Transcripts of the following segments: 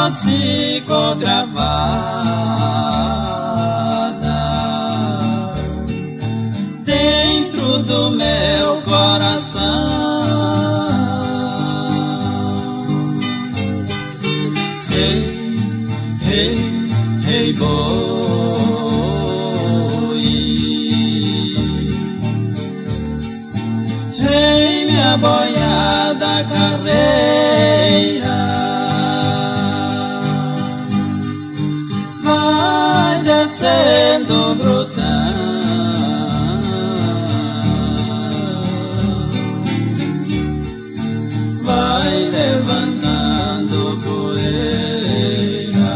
voz ficou gravada dentro do meu coração. Rei, rei, rei boi, rei, minha boiada carreira, vai descendo brotando, vai levantando poeira.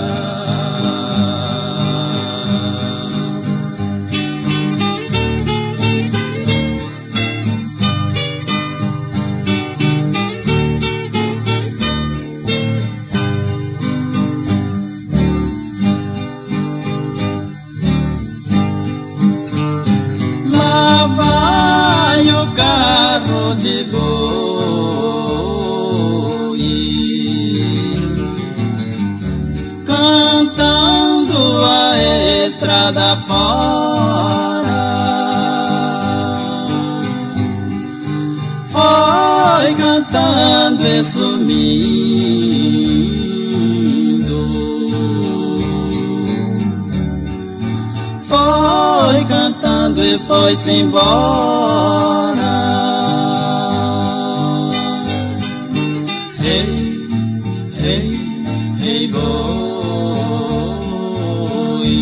Lá vai o carro de boi, cantando a estrada fora. Foi cantando e sumindo, foi cantando e foi-se embora. Rei, rei, rei boi,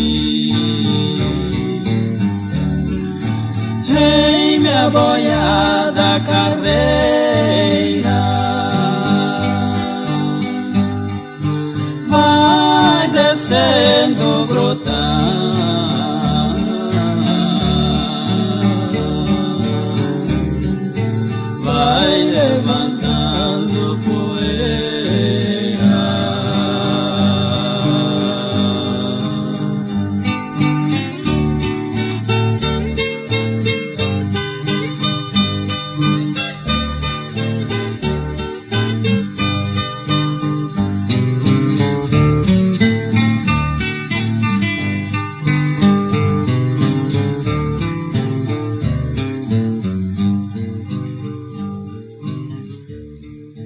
rei, minha boiada carreira, vai descendo brotando,